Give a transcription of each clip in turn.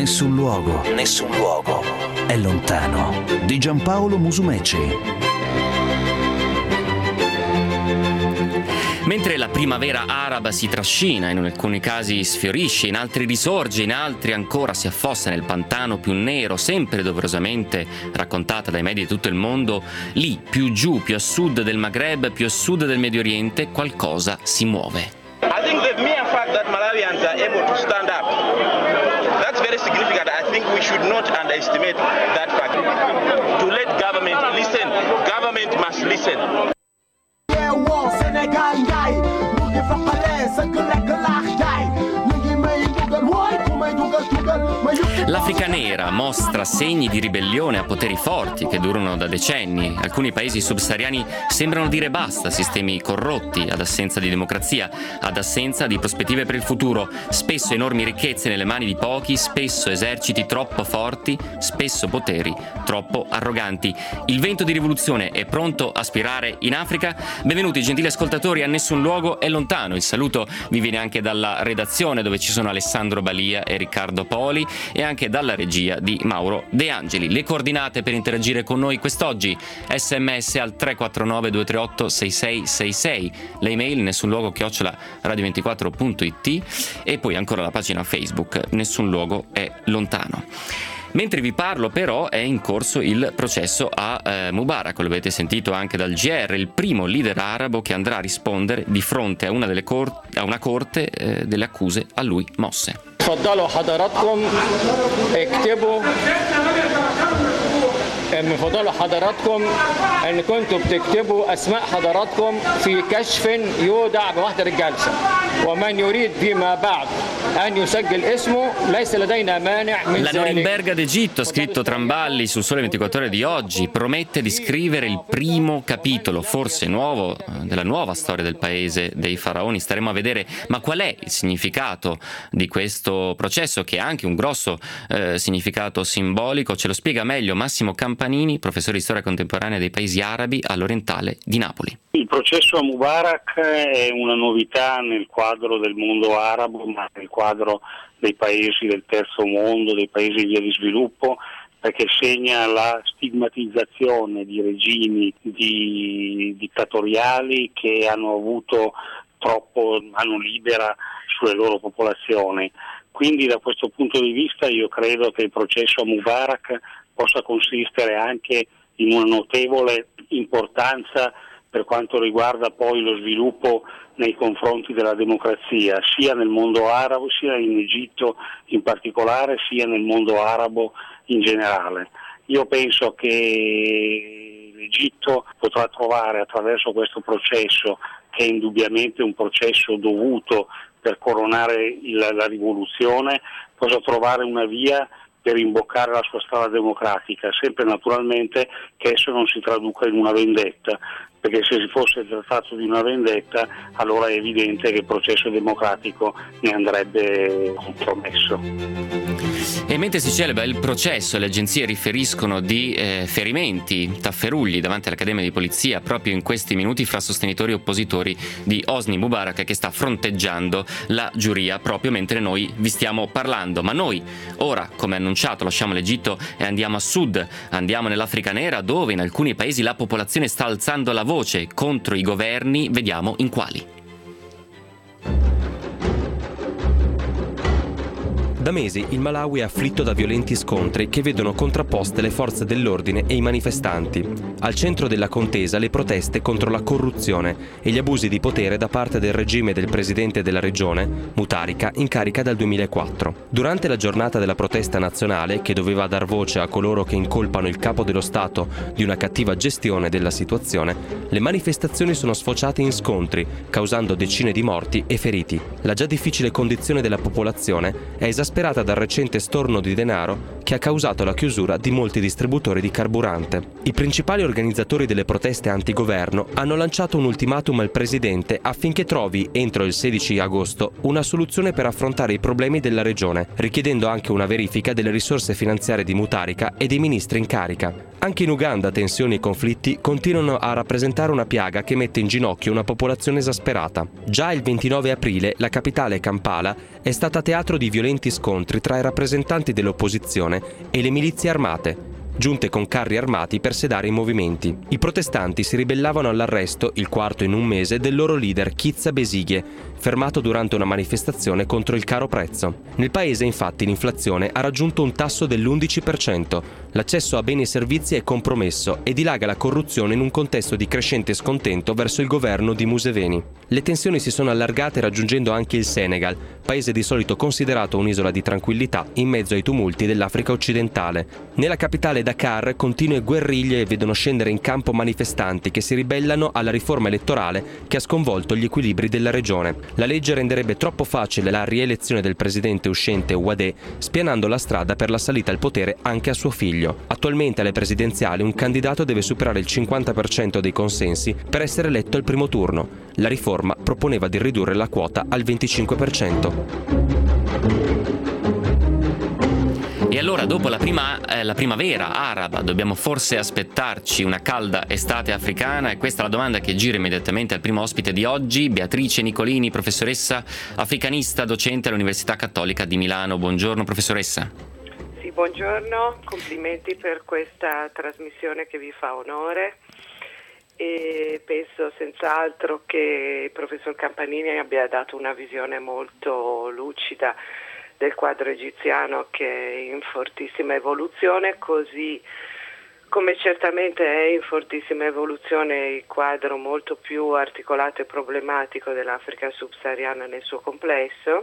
Nessun luogo è lontano di Giampaolo Musumeci. Mentre la primavera araba si trascina, in alcuni casi sfiorisce, in altri risorge, in altri ancora si affossa nel pantano più nero, sempre doverosamente raccontata dai media di tutto il mondo, lì, più giù, più a sud del Maghreb, più a sud del Medio Oriente, qualcosa si muove. I think the mere fact that Malawians are able to stand up, that's very significant. I think we should not underestimate that fact. To let government listen, government must listen. L'Africa nera mostra segni di ribellione a poteri forti che durano da decenni. Alcuni paesi subsahariani sembrano dire basta a sistemi corrotti, ad assenza di democrazia, ad assenza di prospettive per il futuro. Spesso enormi ricchezze nelle mani di pochi, spesso eserciti troppo forti, spesso poteri troppo arroganti. Il vento di rivoluzione è pronto a spirare in Africa? Benvenuti gentili ascoltatori a Nessun luogo è lontano. Il saluto vi viene anche dalla redazione, dove ci sono Alessandro Balia e Riccardo Poli, e anche dalla regia di Mauro De Angeli. Le coordinate per interagire con noi quest'oggi: sms al 349 238 6666, l'email nessunluogo@radio24.it e poi ancora la pagina Facebook Nessun luogo è lontano. Mentre vi parlo però è in corso il processo a Mubarak, lo avete sentito anche dal GR, il primo leader arabo che andrà a rispondere di fronte a una corte delle accuse a lui mosse. تفضلوا حضراتكم اكتبوا بفضل حضراتكم ان كنتوا بتكتبوا اسماء حضراتكم في كشف يودع بوحدة الجلسة ومن يريد فيما بعد ان يسجل اسمه ليس لدينا مانع من ذلك. La Norimberga d'Egitto, scritto Tramballi sul Sole 24 Ore di oggi, promette di scrivere il primo capitolo, forse nuovo, della nuova storia del paese dei faraoni. Staremo a vedere, ma qual è il significato di questo processo, che ha anche un grosso significato simbolico? Ce lo spiega meglio Massimo Campanini, professore di storia contemporanea dei paesi arabi all'Orientale di Napoli. Il processo a Mubarak è una novità nel quadro del mondo arabo, ma nel quadro dei paesi del terzo mondo, dei paesi in via di sviluppo, perché segna la stigmatizzazione di regimi dittatoriali che hanno avuto troppo mano libera sulle loro popolazioni. Quindi da questo punto di vista io credo che il processo a Mubarak possa consistere anche in una notevole importanza per quanto riguarda poi lo sviluppo nei confronti della democrazia, sia nel mondo arabo, sia in Egitto in particolare, sia nel mondo arabo in generale. Io penso che l'Egitto potrà trovare attraverso questo processo, che è indubbiamente un processo dovuto per coronare la rivoluzione, possa trovare una via per imboccare la sua strada democratica, sempre naturalmente che esso non si traduca in una vendetta, perché se si fosse trattato di una vendetta allora è evidente che il processo democratico ne andrebbe compromesso. E mentre si celebra il processo, le agenzie riferiscono di ferimenti, tafferugli davanti all'Accademia di Polizia proprio in questi minuti fra sostenitori e oppositori di Hosni Mubarak, che sta fronteggiando la giuria proprio mentre noi vi stiamo parlando. Ma noi ora, come annunciato, lasciamo l'Egitto e andiamo a sud, andiamo nell'Africa nera, dove in alcuni paesi la popolazione sta alzando la voce contro i governi. Vediamo in quali. Da mesi il Malawi è afflitto da violenti scontri che vedono contrapposte le forze dell'ordine e i manifestanti. Al centro della contesa le proteste contro la corruzione e gli abusi di potere da parte del regime del presidente della regione, Mutharika, in carica dal 2004. Durante la giornata della protesta nazionale, che doveva dar voce a coloro che incolpano il capo dello Stato di una cattiva gestione della situazione, le manifestazioni sono sfociate in scontri, causando decine di morti e feriti. La già difficile condizione della popolazione è esasperata dal recente storno di denaro che ha causato la chiusura di molti distributori di carburante. I principali organizzatori delle proteste antigoverno hanno lanciato un ultimatum al presidente affinché trovi, entro il 16 agosto, una soluzione per affrontare i problemi della regione, richiedendo anche una verifica delle risorse finanziarie di Mutharika e dei ministri in carica. Anche in Uganda tensioni e conflitti continuano a rappresentare una piaga che mette in ginocchio una popolazione esasperata. Già il 29 aprile la capitale Kampala è stata teatro di violenti scontri tra i rappresentanti dell'opposizione e le milizie armate, giunte con carri armati per sedare i movimenti. I protestanti si ribellavano all'arresto, il quarto in un mese, del loro leader Kizza Besigye, fermato durante una manifestazione contro il caro prezzo. Nel paese, infatti, l'inflazione ha raggiunto un tasso dell'11%, l'accesso a beni e servizi è compromesso e dilaga la corruzione in un contesto di crescente scontento verso il governo di Museveni. Le tensioni si sono allargate raggiungendo anche il Senegal, paese di solito considerato un'isola di tranquillità in mezzo ai tumulti dell'Africa occidentale. Nella capitale Dakar continue guerriglie vedono scendere in campo manifestanti che si ribellano alla riforma elettorale che ha sconvolto gli equilibri della regione. La legge renderebbe troppo facile la rielezione del presidente uscente Ouadé, spianando la strada per la salita al potere anche a suo figlio. Attualmente alle presidenziali un candidato deve superare il 50% dei consensi per essere eletto al primo turno. La riforma proponeva di ridurre la quota al 25%. E allora, dopo la primavera araba, dobbiamo forse aspettarci una calda estate africana? E questa è la domanda che gira immediatamente al primo ospite di oggi, Beatrice Nicolini, professoressa africanista, docente all'Università Cattolica di Milano. Buongiorno, professoressa. Sì, buongiorno, complimenti per questa trasmissione che vi fa onore. E penso senz'altro che il professor Campanini abbia dato una visione molto lucida del quadro egiziano, che è in fortissima evoluzione, così come certamente è in fortissima evoluzione il quadro molto più articolato e problematico dell'Africa subsahariana nel suo complesso.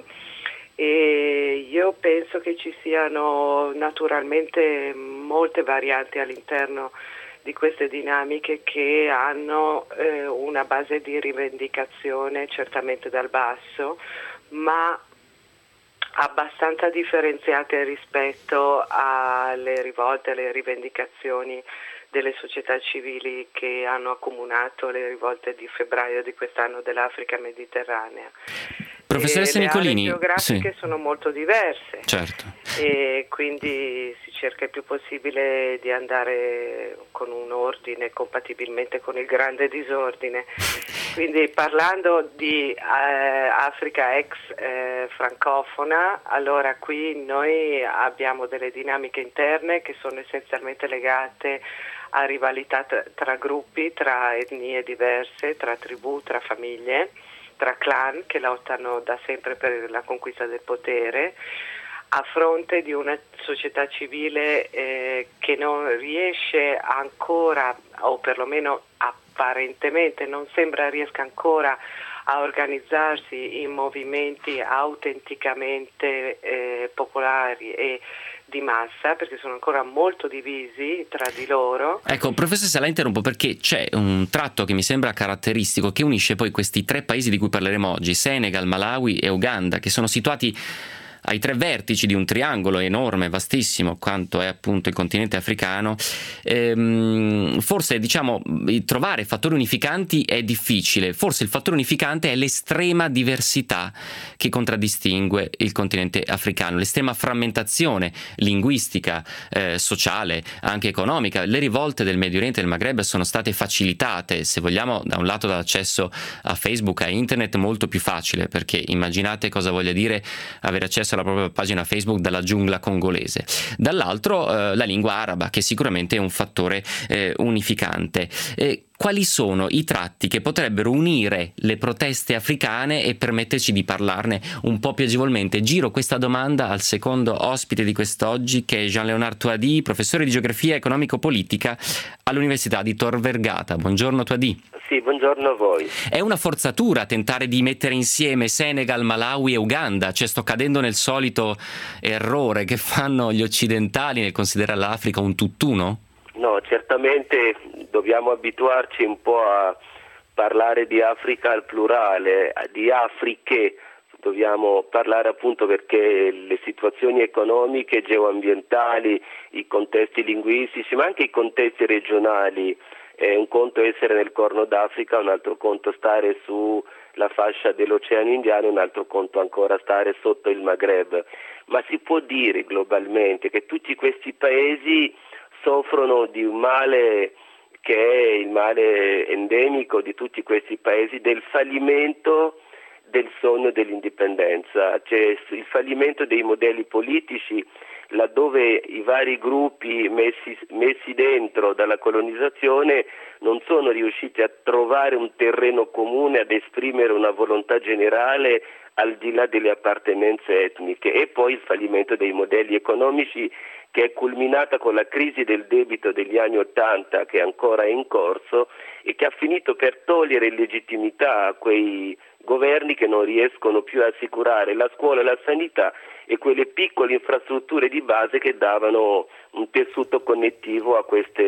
E io penso che ci siano naturalmente molte varianti all'interno di queste dinamiche che hanno una base di rivendicazione certamente dal basso, ma abbastanza differenziate rispetto alle rivolte, alle rivendicazioni delle società civili che hanno accomunato le rivolte di febbraio di quest'anno dell'Africa mediterranea. Professoressa Nicolini, le aree geografiche sono molto diverse, certo, e quindi si cerca il più possibile di andare con un ordine compatibilmente con il grande disordine. Quindi parlando di Africa ex francofona, allora qui noi abbiamo delle dinamiche interne che sono essenzialmente legate a rivalità tra gruppi, tra etnie diverse, tra tribù, tra famiglie, tra clan che lottano da sempre per la conquista del potere, a fronte di una società civile che non riesce ancora, o perlomeno apparentemente non sembra riesca ancora a organizzarsi in movimenti autenticamente popolari e di massa, perché sono ancora molto divisi tra di loro. Ecco, professoressa, la interrompo perché c'è un tratto che mi sembra caratteristico che unisce poi questi tre paesi di cui parleremo oggi, Senegal, Malawi e Uganda, che sono situati ai tre vertici di un triangolo enorme, vastissimo, quanto è appunto il continente africano. Forse, diciamo, trovare fattori unificanti è difficile. Forse il fattore unificante è l'estrema diversità che contraddistingue il continente africano, l'estrema frammentazione linguistica, sociale, anche economica. Le rivolte del Medio Oriente e del Maghreb sono state facilitate, se vogliamo, da un lato dall'accesso a Facebook, a internet, molto più facile, perché immaginate cosa voglia dire avere accesso alla propria pagina Facebook dalla giungla congolese. Dall'altro la lingua araba, che sicuramente è un fattore unificante. Quali sono i tratti che potrebbero unire le proteste africane e permetterci di parlarne un po' più agevolmente? Giro questa domanda al secondo ospite di quest'oggi, che è Jean-Léonard Touadi, professore di geografia economico-politica all'Università di Tor Vergata. Buongiorno Touadi. Sì, buongiorno a voi. È una forzatura tentare di mettere insieme Senegal, Malawi e Uganda, cioè sto cadendo nel solito errore che fanno gli occidentali nel considerare l'Africa un tutt'uno? No, certamente dobbiamo abituarci un po' a parlare di Africa al plurale, di Afriche, dobbiamo parlare appunto perché le situazioni economiche, geoambientali, i contesti linguistici, ma anche i contesti regionali, un conto essere nel Corno d'Africa, un altro conto stare sulla fascia dell'Oceano Indiano, un altro conto ancora stare sotto il Maghreb. Ma si può dire globalmente che tutti questi paesi soffrono di un male che è il male endemico di tutti questi paesi, del fallimento del sogno dell'indipendenza, cioè il fallimento dei modelli politici, laddove i vari gruppi messi dentro dalla colonizzazione non sono riusciti a trovare un terreno comune, ad esprimere una volontà generale al di là delle appartenenze etniche, e poi il fallimento dei modelli economici, che è culminata con la crisi del debito degli anni '80, che ancora è in corso e che ha finito per togliere legittimità a quei governi che non riescono più a assicurare la scuola e la sanità e quelle piccole infrastrutture di base che davano un tessuto connettivo a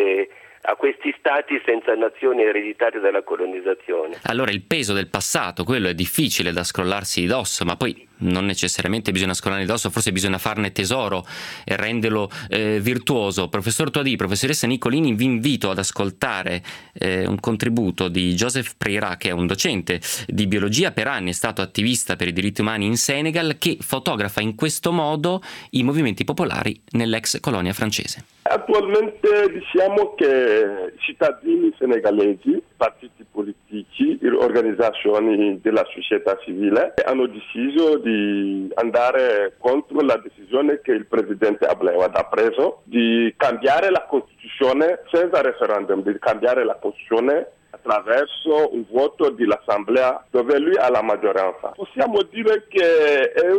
questi stati senza nazioni ereditate dalla colonizzazione. Allora il peso del passato, quello è difficile da scrollarsi di dosso, ma poi non necessariamente bisogna scrollarne di dosso, forse bisogna farne tesoro e renderlo virtuoso. Professor Touadi, professoressa Nicolini, vi invito ad ascoltare un contributo di Joseph Preira, che è un docente di biologia, per anni è stato attivista per i diritti umani in Senegal, che fotografa in questo modo i movimenti popolari nell'ex colonia francese. Attualmente diciamo che cittadini senegalesi, partiti politici, organizzazioni della società civile hanno deciso di andare contro la decisione che il presidente Abdoulaye Wade ha preso di cambiare la Costituzione senza referendum, di cambiare la Costituzione attraverso un voto dell'Assemblea dove lui ha la maggioranza. Possiamo dire che è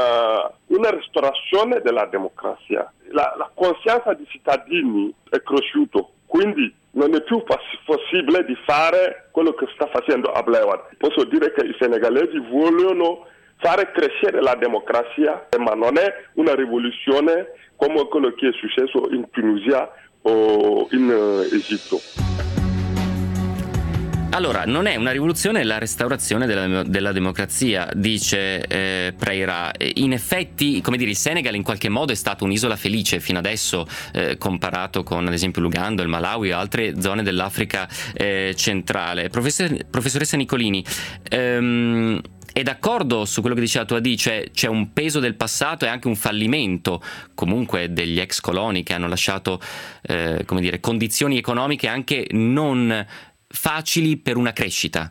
una restaurazione della democrazia. La coscienza dei cittadini è cresciuta, quindi non è più possibile di fare quello che sta facendo Abdoulaye Wade. Posso dire che i senegalesi vogliono fare crescere la democrazia, ma non è una rivoluzione come quello che è successo in Tunisia o in Egitto. Allora, non è una rivoluzione, è la restaurazione della democrazia, dice Preira. In effetti, come dire, il Senegal in qualche modo è stato un'isola felice fino adesso, comparato con ad esempio l'Uganda, il Malawi o altre zone dell'Africa centrale. Professoressa Nicolini, è d'accordo su quello che diceva Touadi, cioè c'è un peso del passato e anche un fallimento comunque degli ex coloni che hanno lasciato come dire, condizioni economiche anche non facili per una crescita?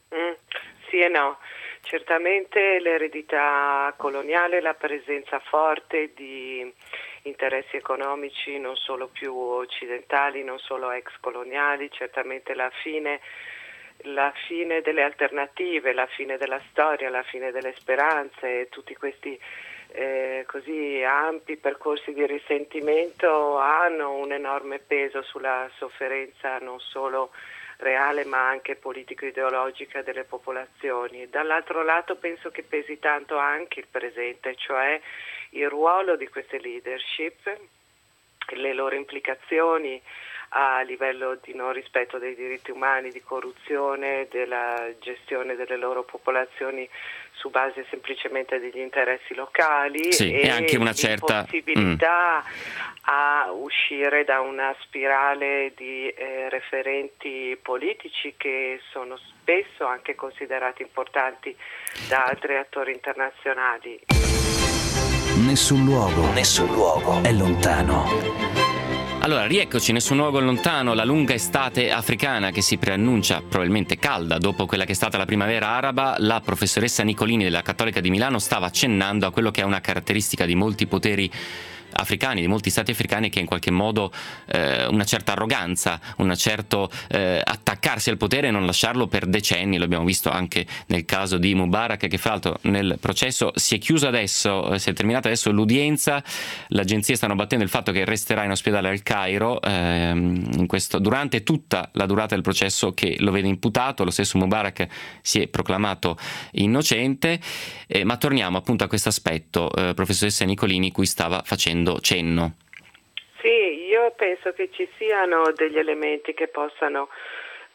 Sì e no. Certamente l'eredità coloniale, la presenza forte di interessi economici non solo più occidentali, non solo ex coloniali, certamente la fine delle alternative, la fine della storia, la fine delle speranze, tutti questi così ampi percorsi di risentimento hanno un enorme peso sulla sofferenza non solo reale ma anche politico-ideologica delle popolazioni. Dall'altro lato penso che pesi tanto anche il presente, cioè il ruolo di queste leadership, le loro implicazioni a livello di non rispetto dei diritti umani, di corruzione, della gestione delle loro popolazioni su base semplicemente degli interessi locali, sì, e anche una certa possibilità a uscire da una spirale di referenti politici che sono spesso anche considerati importanti da altri attori internazionali. Nessun luogo è lontano. Allora, rieccoci, nessun luogo lontano, la lunga estate africana che si preannuncia probabilmente calda dopo quella che è stata la primavera araba. La professoressa Nicolini della Cattolica di Milano stava accennando a quello che è una caratteristica di molti poteri africani, di molti stati africani, che in qualche modo una certa arroganza, un certo attaccarsi al potere e non lasciarlo per decenni. Lo abbiamo visto anche nel caso di Mubarak, che fra l'altro nel processo si è chiuso adesso, si è terminata adesso l'udienza. Le agenzie stanno battendo il fatto che resterà in ospedale al Cairo durante tutta la durata del processo che lo vede imputato. Lo stesso Mubarak si è proclamato innocente, ma torniamo appunto a questo aspetto, professoressa Nicolini, cui stava facendo cenno. Sì, io penso che ci siano degli elementi che possano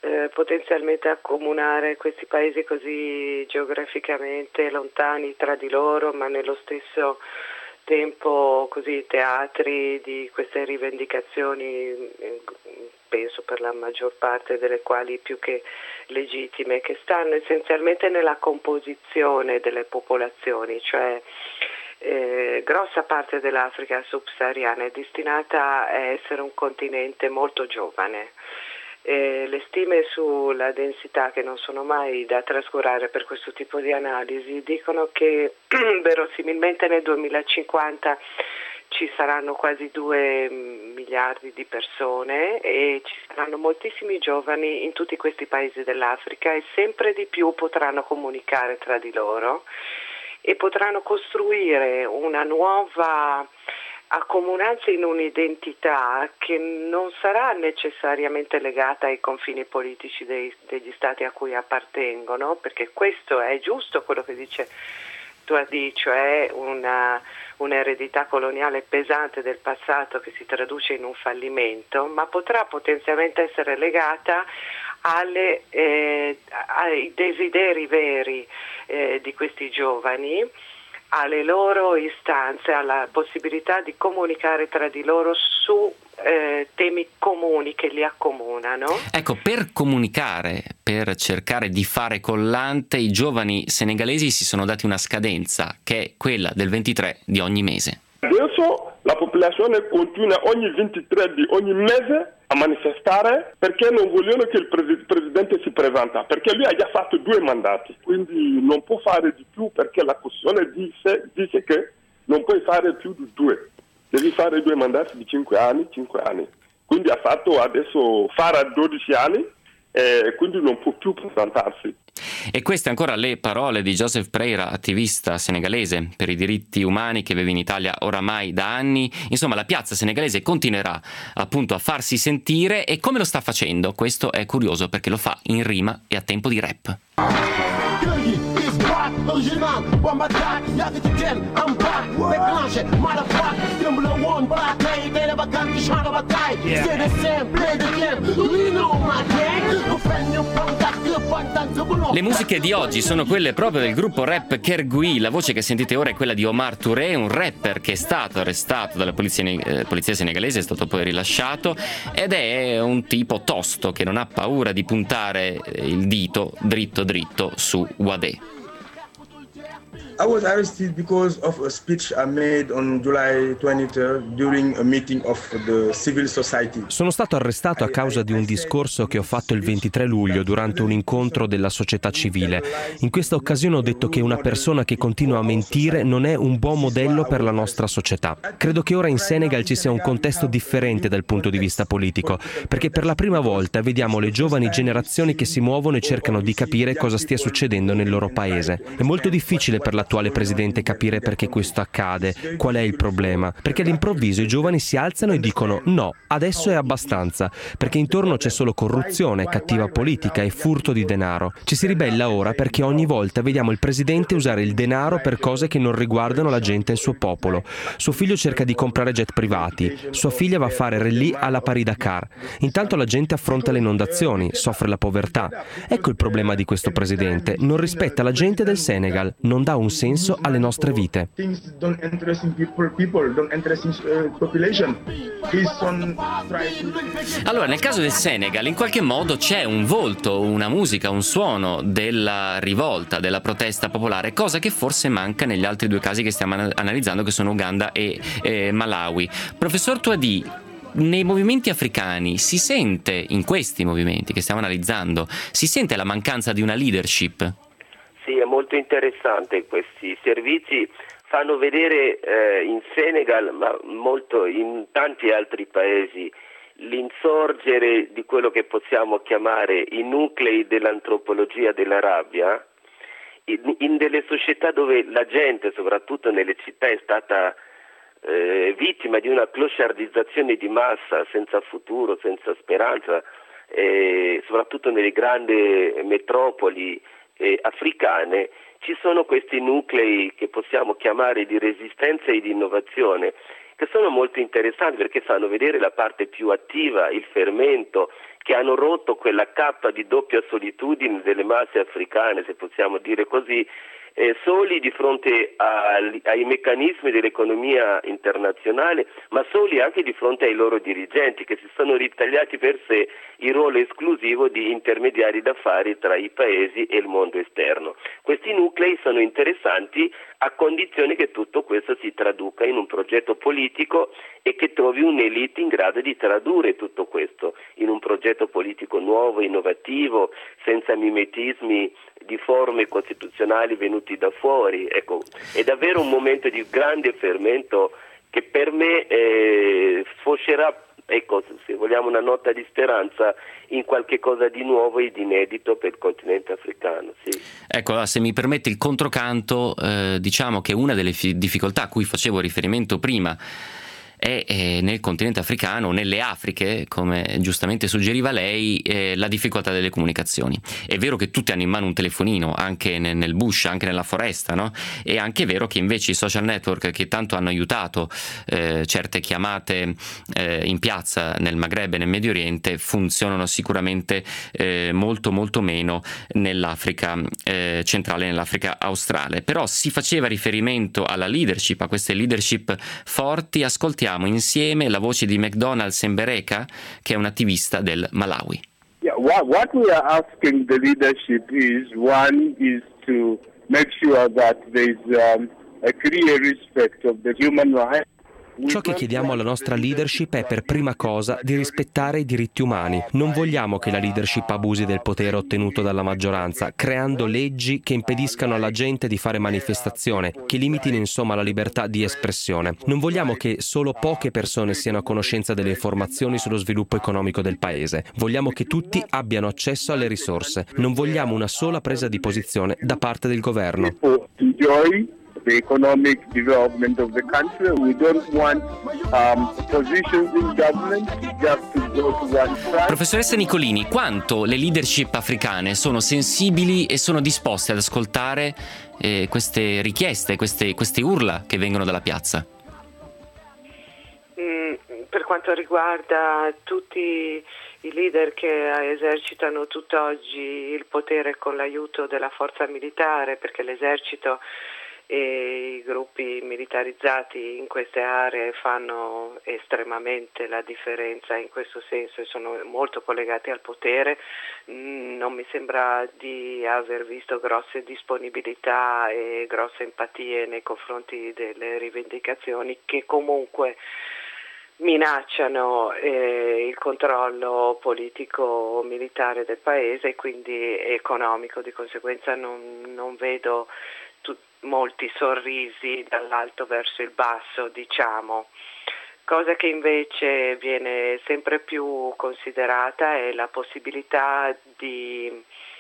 potenzialmente accomunare questi paesi così geograficamente lontani tra di loro, ma nello stesso tempo così teatri di queste rivendicazioni, penso per la maggior parte delle quali più che legittime, che stanno essenzialmente nella composizione delle popolazioni, cioè grossa parte dell'Africa subsahariana è destinata a essere un continente molto giovane. Le stime sulla densità, che non sono mai da trascurare per questo tipo di analisi, dicono che verosimilmente nel 2050 ci saranno quasi 2 miliardi di persone e ci saranno moltissimi giovani in tutti questi paesi dell'Africa e sempre di più potranno comunicare tra di loro e potranno costruire una nuova accomunanza in un'identità che non sarà necessariamente legata ai confini politici degli stati a cui appartengono, perché questo è giusto quello che dice Touadi, cioè un'eredità coloniale pesante del passato che si traduce in un fallimento, ma potrà potenzialmente essere legata ai desideri veri di questi giovani, alle loro istanze, alla possibilità di comunicare tra di loro su temi comuni che li accomunano. Ecco, per comunicare, per cercare di fare collante, i giovani senegalesi si sono dati una scadenza, che è quella del 23 di ogni mese. Adesso la popolazione continua ogni 23 di ogni mese a manifestare perché non vogliono che il presidente si presenta, perché lui ha già fatto 2 mandati, quindi non può fare di più perché la Costituzione dice che non puoi fare più di 2, devi fare 2 mandati di 5 anni. Quindi ha fatto adesso farà 12 anni e quindi non può più presentarsi. E queste ancora le parole di Joseph Preira, attivista senegalese per i diritti umani che vive in Italia oramai da anni. Insomma, la piazza senegalese continuerà appunto a farsi sentire, e come lo sta facendo? Questo è curioso perché lo fa in rima e a tempo di rap. Le musiche di oggi sono quelle proprio del gruppo rap Kergui. La voce che sentite ora è quella di Omar Touré, un rapper che è stato arrestato dalla polizia senegalese, è stato poi rilasciato, ed è un tipo tosto che non ha paura di puntare il dito dritto su Wade. I was arrested because of a speech I made on July 23rd during a meeting of the civil society. Sono stato arrestato a causa di un discorso che ho fatto il 23 luglio durante un incontro della società civile. In questa occasione ho detto che una persona che continua a mentire non è un buon modello per la nostra società. Credo che ora in Senegal ci sia un contesto differente dal punto di vista politico, perché per la prima volta vediamo le giovani generazioni che si muovono e cercano di capire cosa stia succedendo nel loro paese. È molto difficile per l'attuale presidente capire perché questo accade, qual è il problema, perché all'improvviso i giovani si alzano e dicono no, adesso è abbastanza, perché intorno c'è solo corruzione, cattiva politica e furto di denaro. Ci si ribella ora perché ogni volta vediamo il presidente usare il denaro per cose che non riguardano la gente e il suo popolo. Suo figlio cerca di comprare jet privati, sua figlia va a fare rallye alla Paris-Dakar. Intanto la gente affronta le inondazioni, soffre la povertà. Ecco il problema di questo presidente, non rispetta la gente del Senegal, non dà un senso alle nostre vite. Allora, nel caso del Senegal, in qualche modo c'è un volto, una musica, un suono della rivolta, della protesta popolare, cosa che forse manca negli altri 2 casi che stiamo analizzando, che sono Uganda e Malawi. Professor Touadi, nei movimenti africani si sente, in questi movimenti che stiamo analizzando, si sente la mancanza di una leadership? Sì, è molto interessante. Questi servizi fanno vedere in Senegal, ma molto in tanti altri paesi, l'insorgere di quello che possiamo chiamare i nuclei dell'antropologia della rabbia, in delle società dove la gente, soprattutto nelle città, è stata vittima di una clochardizzazione di massa, senza futuro, senza speranza, soprattutto nelle grandi metropoli africane. Ci sono questi nuclei che possiamo chiamare di resistenza e di innovazione, che sono molto interessanti perché fanno vedere la parte più attiva, il fermento, che hanno rotto quella cappa di doppia solitudine delle masse africane, se possiamo dire così, soli di fronte ai meccanismi dell'economia internazionale, ma soli anche di fronte ai loro dirigenti, che si sono ritagliati per sé il ruolo esclusivo di intermediari d'affari tra i paesi e il mondo esterno. Questi nuclei sono interessanti a condizione che tutto questo si traduca in un progetto politico e che trovi un'elite in grado di tradurre tutto questo in un progetto politico nuovo, innovativo, senza mimetismi di forme costituzionali venuti da fuori. Ecco, è davvero un momento di grande fermento che per me sfociarà, ecco, se vogliamo una nota di speranza, in qualche cosa di nuovo e di inedito per il continente africano. Sì. Ecco, se mi permette il controcanto, diciamo che una delle difficoltà a cui facevo riferimento prima è nel continente africano, nelle Afriche, come giustamente suggeriva lei, la difficoltà delle comunicazioni. È vero che tutti hanno in mano un telefonino, anche nel bush, anche nella foresta, no? È anche vero che invece i social network, che tanto hanno aiutato certe chiamate in piazza nel Maghreb e nel Medio Oriente, funzionano sicuramente molto molto meno nell'Africa centrale, nell'Africa australe. Però si faceva riferimento alla leadership, a queste leadership forti. Ascoltiamo insieme la voce di McDonald Sembereka, che è un attivista del Malawi. Yeah, what we are asking the leadership is, one is to make sure that there is a clear respect of the human rights. Ciò che chiediamo alla nostra leadership è per prima cosa di rispettare i diritti umani. Non vogliamo che la leadership abusi del potere ottenuto dalla maggioranza, creando leggi che impediscano alla gente di fare manifestazione, che limitino insomma la libertà di espressione. Non vogliamo che solo poche persone siano a conoscenza delle informazioni sullo sviluppo economico del paese. Vogliamo che tutti abbiano accesso alle risorse. Non vogliamo una sola presa di posizione da parte del governo. The economic development of the country. We don't want positions in government just to go to one side. Professoressa Nicolini, quanto le leadership africane sono sensibili e sono disposte ad ascoltare queste richieste, queste urla che vengono dalla piazza? Per quanto riguarda tutti i leader che esercitano tutt'oggi il potere con l'aiuto della forza militare, perché l'esercito e i gruppi militarizzati in queste aree fanno estremamente la differenza in questo senso e sono molto collegati al potere. Non mi sembra di aver visto grosse disponibilità e grosse empatie nei confronti delle rivendicazioni che comunque minacciano il controllo politico militare del paese e quindi economico. Di conseguenza non vedo molti sorrisi dall'alto verso il basso, diciamo. Cosa che invece viene sempre più considerata è la possibilità di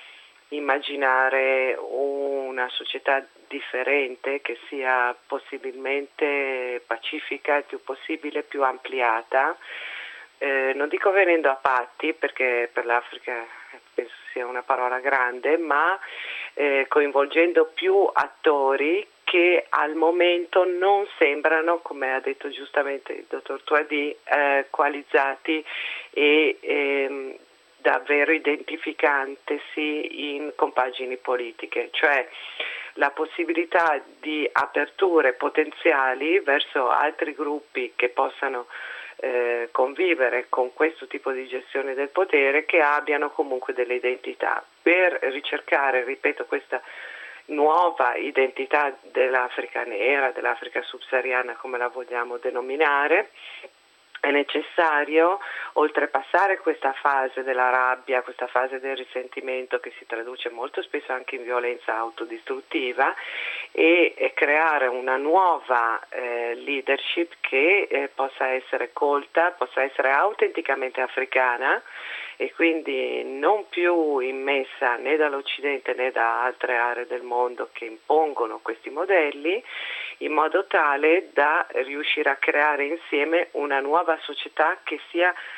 immaginare una società differente che sia possibilmente pacifica, il più possibile più ampliata. Non dico venendo a patti, perché per l'Africa penso sia una parola grande, ma coinvolgendo più attori che al momento non sembrano, come ha detto giustamente il dottor Touadi, coalizzati e davvero identificantesi in compagini politiche, cioè la possibilità di aperture potenziali verso altri gruppi che possano convivere con questo tipo di gestione del potere, che abbiano comunque delle identità, per ricercare, ripeto, questa nuova identità dell'Africa nera, dell'Africa subsahariana, come la vogliamo denominare. È necessario oltrepassare questa fase della rabbia, questa fase del risentimento che si traduce molto spesso anche in violenza autodistruttiva e creare una nuova leadership che possa essere colta, possa essere autenticamente africana e quindi non più immessa né dall'Occidente né da altre aree del mondo che impongono questi modelli, in modo tale da riuscire a creare insieme una nuova società che sia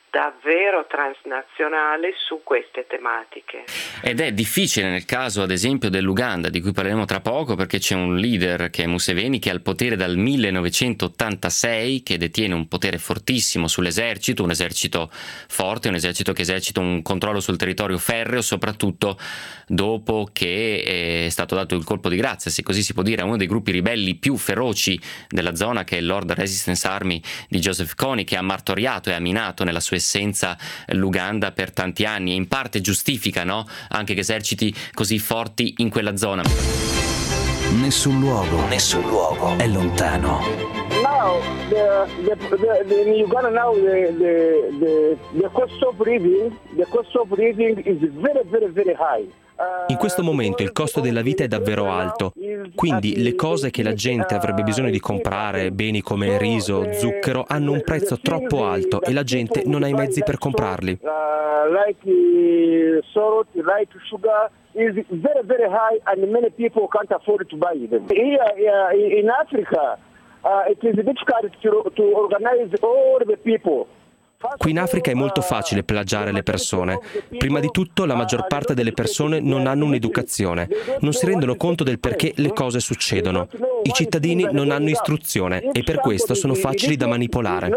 davvero transnazionale su queste tematiche. Ed è difficile nel caso ad esempio dell'Uganda, di cui parleremo tra poco, perché c'è un leader che è Museveni, che è al potere dal 1986, che detiene un potere fortissimo sull'esercito, un esercito forte, un esercito che esercita un controllo sul territorio ferreo, soprattutto dopo che è stato dato il colpo di grazia, se così si può dire, a uno dei gruppi ribelli più feroci della zona, che è il Lord Resistance Army di Joseph Kony, che ha martoriato e ha minato nella sua essenza l'Uganda per tanti anni, e in parte giustifica, no? Anche che eserciti così forti in quella zona. Nessun luogo è lontano. Now, in Uganda now the cost of living is very, very, very high. In questo momento il costo della vita è davvero alto, quindi le cose che la gente avrebbe bisogno di comprare, beni come riso, zucchero, hanno un prezzo troppo alto e la gente non ha i mezzi per comprarli. Like salt, like sugar is very, very high and many people can't afford to buy them. Here in Africa, it is difficult to organize all the people. Qui in Africa è molto facile plagiare le persone. Prima di tutto, la maggior parte delle persone non hanno un'educazione, non si rendono conto del perché le cose succedono. I cittadini non hanno istruzione e per questo sono facili da manipolare.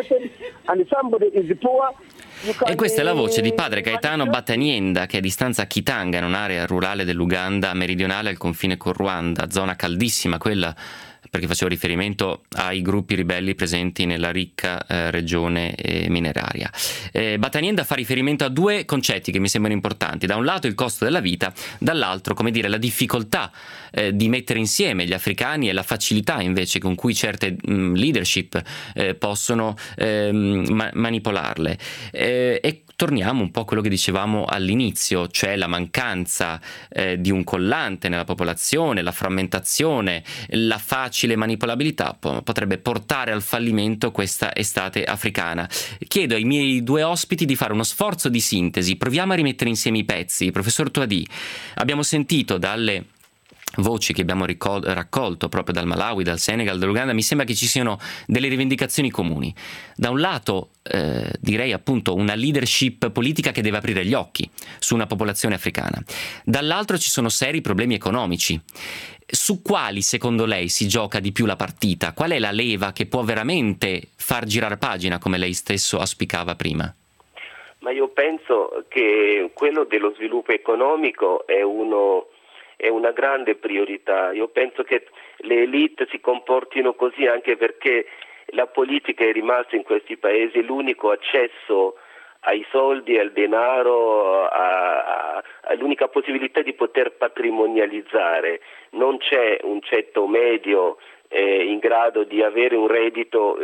E questa è la voce di padre Gaetano Batanienda, che è di stanza a Kitanga, in un'area rurale dell'Uganda meridionale al confine con Ruanda, zona caldissima quella, perché facevo riferimento ai gruppi ribelli presenti nella ricca regione mineraria. Batanienda fa riferimento a due concetti che mi sembrano importanti: da un lato il costo della vita, dall'altro, come dire, la difficoltà di mettere insieme gli africani e la facilità invece con cui certe leadership possono manipolarle. E torniamo un po' a quello che dicevamo all'inizio, cioè la mancanza di un collante nella popolazione, la frammentazione, la facile manipolabilità potrebbe portare al fallimento questa estate africana. Chiedo ai miei due ospiti di fare uno sforzo di sintesi, proviamo a rimettere insieme i pezzi. Professor Touadi, abbiamo sentito dalle voci che abbiamo raccolto proprio dal Malawi, dal Senegal, dall'Uganda, mi sembra che ci siano delle rivendicazioni comuni. Da un lato direi appunto una leadership politica che deve aprire gli occhi su una popolazione africana, dall'altro ci sono seri problemi economici. Su quali secondo lei si gioca di più la partita? Qual è la leva che può veramente far girare pagina, come lei stesso auspicava prima? Ma io penso che quello dello sviluppo economico è una grande priorità. Io penso che le elite si comportino così anche perché la politica è rimasta in questi paesi l'unico accesso ai soldi, al denaro, l'unica possibilità di poter patrimonializzare. Non c'è un ceto medio in grado di avere un reddito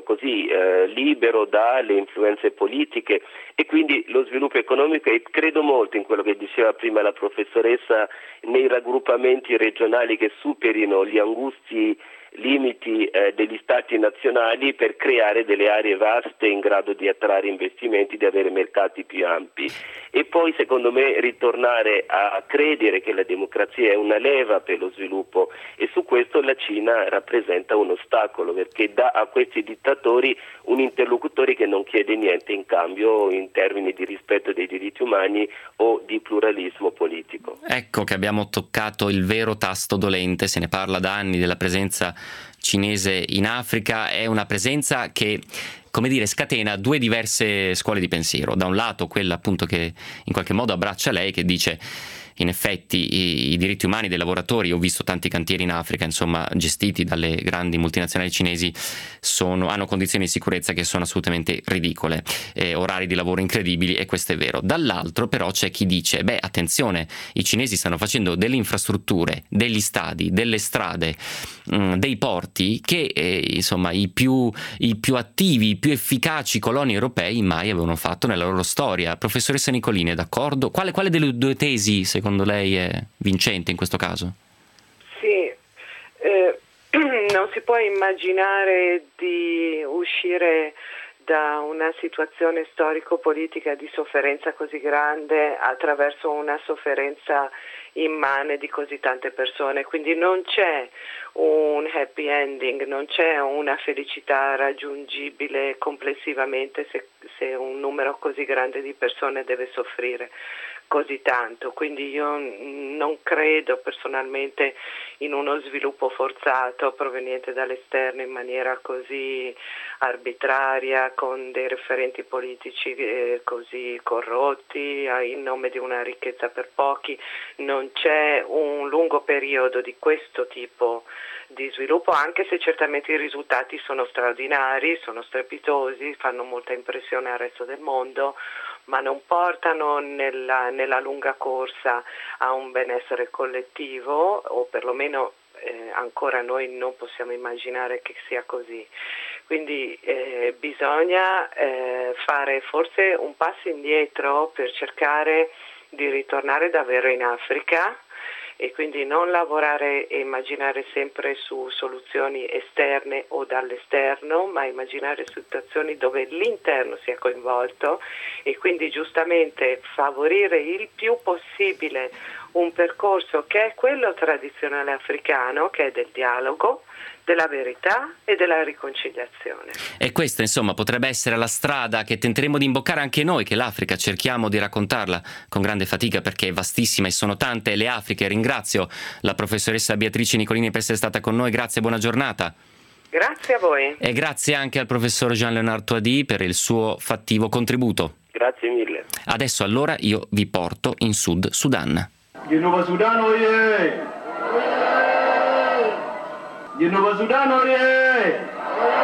libero dalle influenze politiche, e quindi lo sviluppo economico, e credo molto in quello che diceva prima la professoressa, nei raggruppamenti regionali che superino gli angusti limiti degli stati nazionali per creare delle aree vaste in grado di attrarre investimenti, di avere mercati più ampi. E poi secondo me ritornare a credere che la democrazia è una leva per lo sviluppo, e su questo la Cina rappresenta un ostacolo, perché dà a questi dittatori un interlocutore che non chiede niente in cambio in termini di rispetto dei diritti umani o di pluralismo politico. Ecco che abbiamo toccato il vero tasto dolente. Se ne parla da anni della presenza cinese in Africa. È una presenza che, come dire, scatena due diverse scuole di pensiero. Da un lato quella appunto che in qualche modo abbraccia lei, che dice in effetti i diritti umani dei lavoratori, ho visto tanti cantieri in Africa, insomma, gestiti dalle grandi multinazionali cinesi, hanno condizioni di sicurezza che sono assolutamente ridicole, orari di lavoro incredibili, e questo è vero. Dall'altro però c'è chi dice, attenzione, i cinesi stanno facendo delle infrastrutture, degli stadi, delle strade, dei porti che insomma i più attivi, i più efficaci coloni europei mai avevano fatto nella loro storia. Professoressa Nicolini, è d'accordo? Quale delle due tesi secondo lei è vincente in questo caso? Sì, non si può immaginare di uscire da una situazione storico-politica di sofferenza così grande attraverso una sofferenza immane di così tante persone, quindi non c'è un happy ending, non c'è una felicità raggiungibile complessivamente se un numero così grande di persone deve soffrire così tanto. Quindi io non credo personalmente in uno sviluppo forzato proveniente dall'esterno in maniera così arbitraria, con dei referenti politici così corrotti in nome di una ricchezza per pochi. Non c'è un lungo periodo di questo tipo di sviluppo, anche se certamente i risultati sono straordinari, sono strepitosi, fanno molta impressione al resto del mondo, ma non portano nella lunga corsa a un benessere collettivo, o perlomeno ancora noi non possiamo immaginare che sia così. Quindi bisogna fare forse un passo indietro per cercare di ritornare davvero in Africa, e quindi non lavorare e immaginare sempre su soluzioni esterne o dall'esterno, ma immaginare situazioni dove l'interno sia coinvolto, e quindi giustamente favorire il più possibile un percorso che è quello tradizionale africano, che è del dialogo, della verità e della riconciliazione. E questa, insomma, potrebbe essere la strada che tenteremo di imboccare anche noi, che l'Africa cerchiamo di raccontarla con grande fatica, perché è vastissima e sono tante le Afriche. Ringrazio la professoressa Beatrice Nicolini per essere stata con noi, grazie e buona giornata. Grazie a voi. E grazie anche al professor Jean-Léonard Touady per il suo fattivo contributo. Grazie mille. Adesso allora io vi porto in Sud Sudan. Genova Sudan, oye! Genova Sudan, oye!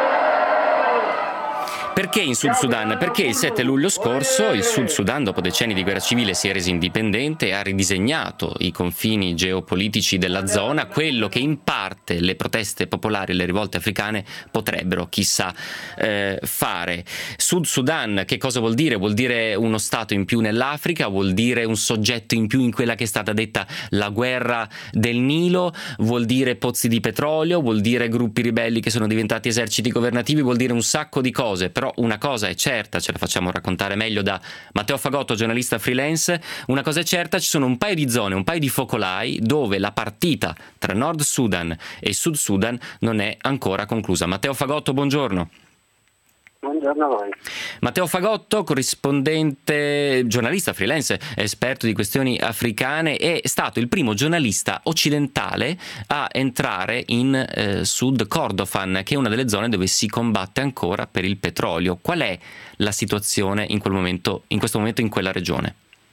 Perché in Sud Sudan? Perché il 7 luglio scorso il Sud Sudan, dopo decenni di guerra civile, si è reso indipendente e ha ridisegnato i confini geopolitici della zona, quello che in parte le proteste popolari e le rivolte africane potrebbero, chissà, fare. Sud Sudan che cosa vuol dire? Vuol dire uno stato in più nell'Africa, vuol dire un soggetto in più in quella che è stata detta la guerra del Nilo, vuol dire pozzi di petrolio, vuol dire gruppi ribelli che sono diventati eserciti governativi, vuol dire un sacco di cose. Però una cosa è certa, ce la facciamo raccontare meglio da Matteo Fagotto, giornalista freelance. Una cosa è certa: ci sono un paio di zone, un paio di focolai dove la partita tra Nord Sudan e Sud Sudan non è ancora conclusa. Matteo Fagotto, buongiorno. Buongiorno a voi. Matteo Fagotto, corrispondente, giornalista freelance, esperto di questioni africane, è stato il primo giornalista occidentale a entrare in Sud Kordofan, che è una delle zone dove si combatte ancora per il petrolio. Qual è la situazione in questo momento in quella regione?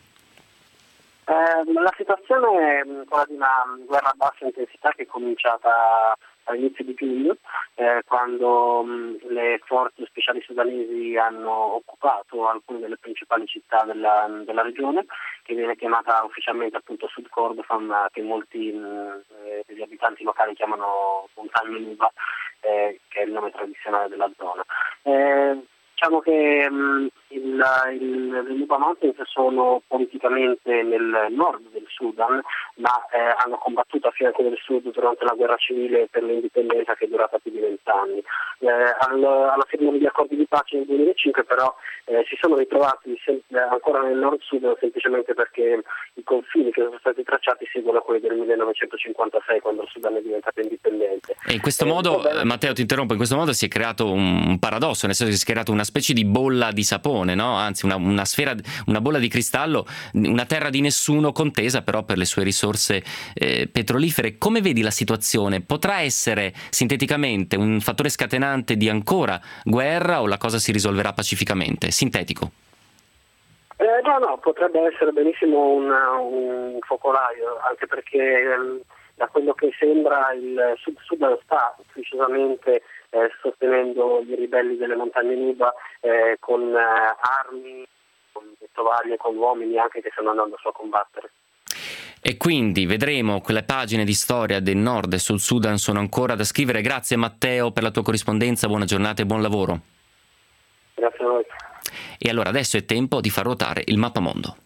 La situazione è quella di una guerra a bassa intensità che è cominciata all'inizio di giugno, quando le forze speciali sudanesi hanno occupato alcune delle principali città della regione, che viene chiamata ufficialmente appunto Sud Kordofan, ma che molti degli abitanti locali chiamano Montagna Nuba, che è il nome tradizionale della zona. Diciamo che le Nuba Mountains sono politicamente nel nord del Sudan, ma hanno combattuto a fianco del Sud durante la guerra civile per l'indipendenza, che è durata più di 20 anni. Alla firma degli accordi di pace nel 2005 però si sono ritrovati ancora nel nord Sudan, semplicemente perché i confini che sono stati tracciati seguono quelli del 1956, quando il Sudan è diventato indipendente. E in questo modo, Matteo, ti interrompo, in questo modo si è creato un paradosso, nel senso che si è creato una specie di bolla di sapone, no? Anzi una sfera, una bolla di cristallo, una terra di nessuno contesa però per le sue risorse petrolifere. Come vedi la situazione? Potrà essere sinteticamente un fattore scatenante di ancora guerra, o la cosa si risolverà pacificamente? Sintetico. No, potrebbe essere benissimo un focolaio, anche perché da quello che sembra il Sud Sudan sta ufficiosamente sostenendo i ribelli delle montagne Nuba con armi, con tovaglie, con uomini anche che stanno andando su a combattere. E quindi vedremo quelle pagine di storia del Nord e Sud Sudan sono ancora da scrivere. Grazie Matteo per la tua corrispondenza, buona giornata e buon lavoro. Grazie a voi. E allora adesso è tempo di far ruotare il mappamondo.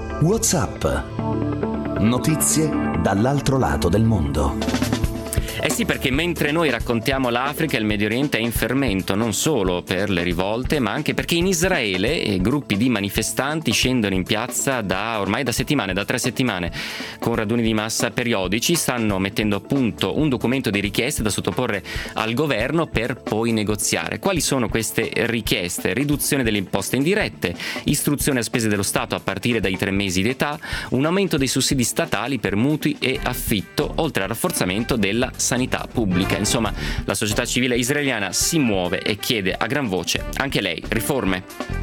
WhatsApp. Notizie dall'altro lato del mondo. Eh sì, perché mentre noi raccontiamo l'Africa, il Medio Oriente è in fermento, non solo per le rivolte, ma anche perché in Israele gruppi di manifestanti scendono in piazza ormai da 3 settimane, con raduni di massa periodici. Stanno mettendo a punto un documento di richieste da sottoporre al governo per poi negoziare. Quali sono queste richieste? Riduzione delle imposte indirette, istruzione a spese dello Stato a partire dai 3 mesi di età, un aumento dei sussidi statali per mutui e affitto, oltre al rafforzamento della sanità pubblica. Insomma, la società civile israeliana si muove e chiede a gran voce, anche lei, riforme.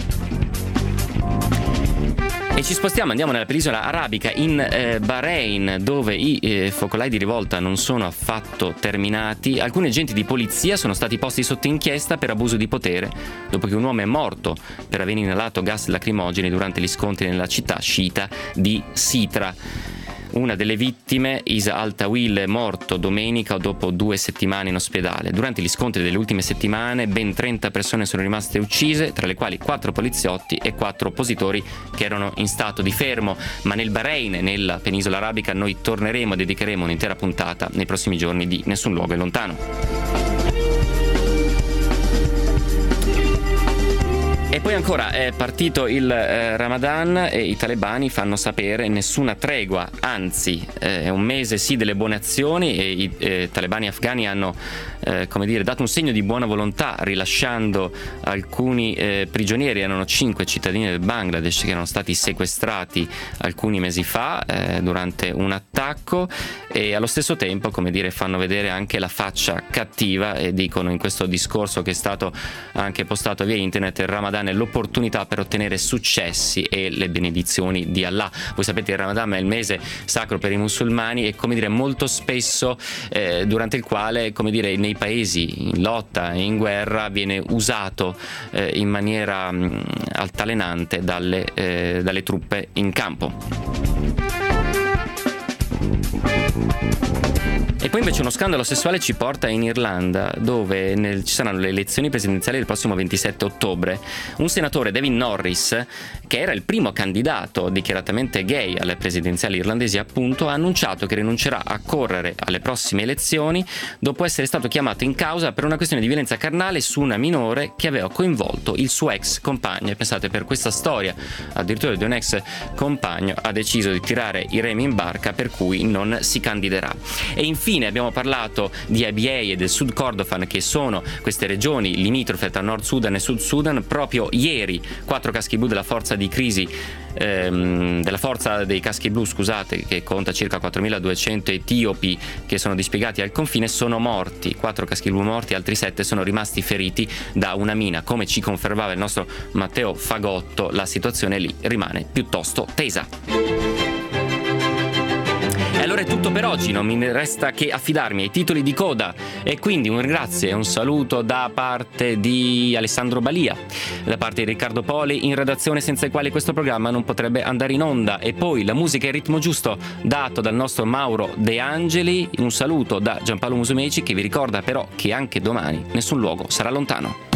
E ci spostiamo, andiamo nella penisola arabica, in Bahrain, dove i focolai di rivolta non sono affatto terminati. Alcuni agenti di polizia sono stati posti sotto inchiesta per abuso di potere dopo che un uomo è morto per aver inalato gas lacrimogeni durante gli scontri nella città sciita di Sitra. Una delle vittime, Isa Al-Tawil, è morto domenica dopo 2 settimane in ospedale. Durante gli scontri delle ultime settimane ben 30 persone sono rimaste uccise, tra le quali 4 poliziotti e 4 oppositori che erano in stato di fermo. Ma nel Bahrain, nella penisola arabica, noi torneremo e dedicheremo un'intera puntata nei prossimi giorni di Nessun luogo è lontano. E poi ancora è partito il Ramadan e i talebani fanno sapere nessuna tregua, anzi è un mese sì delle buone azioni, e i talebani afghani hanno dato un segno di buona volontà rilasciando alcuni prigionieri. Erano 5 cittadini del Bangladesh che erano stati sequestrati alcuni mesi fa durante un attacco, e allo stesso tempo fanno vedere anche la faccia cattiva e dicono in questo discorso che è stato anche postato via internet: il Ramadan è l'opportunità per ottenere successi e le benedizioni di Allah. Voi sapete, il Ramadan è il mese sacro per i musulmani e molto spesso durante il quale nei paesi in lotta e in guerra viene usato in maniera altalenante dalle truppe in campo. E poi invece uno scandalo sessuale ci porta in Irlanda, dove ci saranno le elezioni presidenziali del prossimo 27 ottobre. Un senatore, David Norris, che era il primo candidato dichiaratamente gay alle presidenziali irlandesi, appunto, ha annunciato che rinuncerà a correre alle prossime elezioni dopo essere stato chiamato in causa per una questione di violenza carnale su una minore che aveva coinvolto il suo ex compagno. E pensate, per questa storia addirittura di un ex compagno ha deciso di tirare i remi in barca, per cui non si candiderà. E infine abbiamo parlato di Abyei e del Sud Kordofan, che sono queste regioni limitrofe tra Nord Sudan e Sud Sudan. Proprio ieri 4 caschi blu della forza di crisi della forza dei caschi blu, che conta circa 4.200 etiopi che sono dispiegati al confine, sono morti. 4 caschi blu morti, altri 7 sono rimasti feriti da una mina. Come ci confermava il nostro Matteo Fagotto, la situazione lì rimane piuttosto tesa. Allora è tutto per oggi, non mi resta che affidarmi ai titoli di coda, e quindi un grazie e un saluto da parte di Alessandro Balia, da parte di Riccardo Poli in redazione, senza i quali questo programma non potrebbe andare in onda, e poi la musica e il ritmo giusto dato dal nostro Mauro De Angeli. Un saluto da Giampaolo Musumeci, che vi ricorda però che anche domani Nessun luogo sarà lontano.